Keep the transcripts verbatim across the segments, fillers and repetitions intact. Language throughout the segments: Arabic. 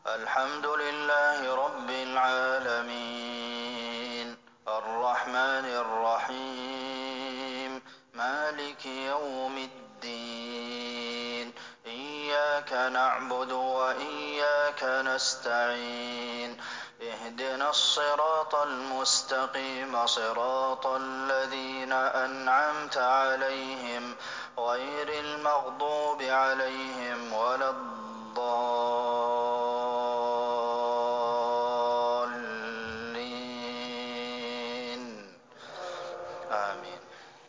الحمد لله رب العالمين الرحمن الرحيم مالك يوم الدين إياك نعبد وإياك نستعين اهدنا الصراط المستقيم صراط الذين أنعمت عليهم غير المغضوب عليهم ولا الضالين آمين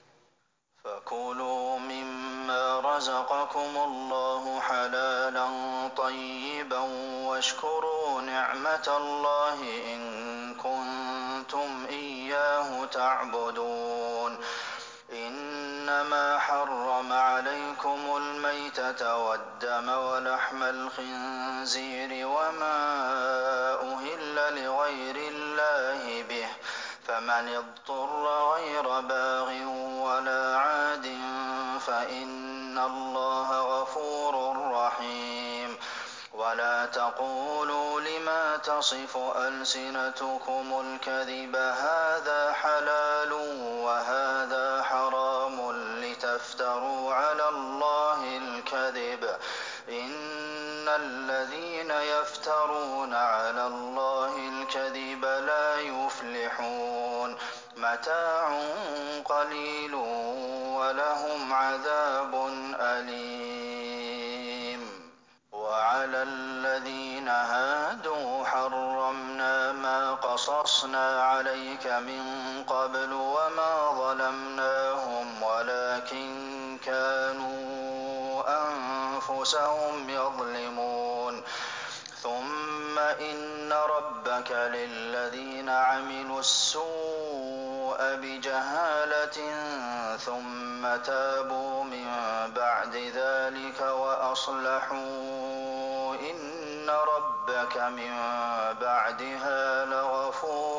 فكلوا مما رزقكم الله حلالا طيبا واشكروا نعمة الله إن كنتم إياه تعبدون إنما حرم عليكم الميتة والدم ولحم الخنزير وما أهل لغير الله به فمن اضطر غير باغ ولا عاد فإن الله غفور رحيم ولا تقولوا لما تصف ألسنتكم الكذب هذا حلال وهذا حرام لتفتروا على الله الكذب إن الذين يفترون على الله الكذب لا يفلحون متاع قليل ولهم عذاب أليم وعلى الذين هادوا حرمنا ما قصصنا عليك من قبل وما ظلمناهم ولكن كانوا أنفسهم يظلمون ثم إن ربك للذين عملوا السوء بجهالة ثم تابوا من بعد ذلك وأصلحوا إن ربك من بعدها لغفور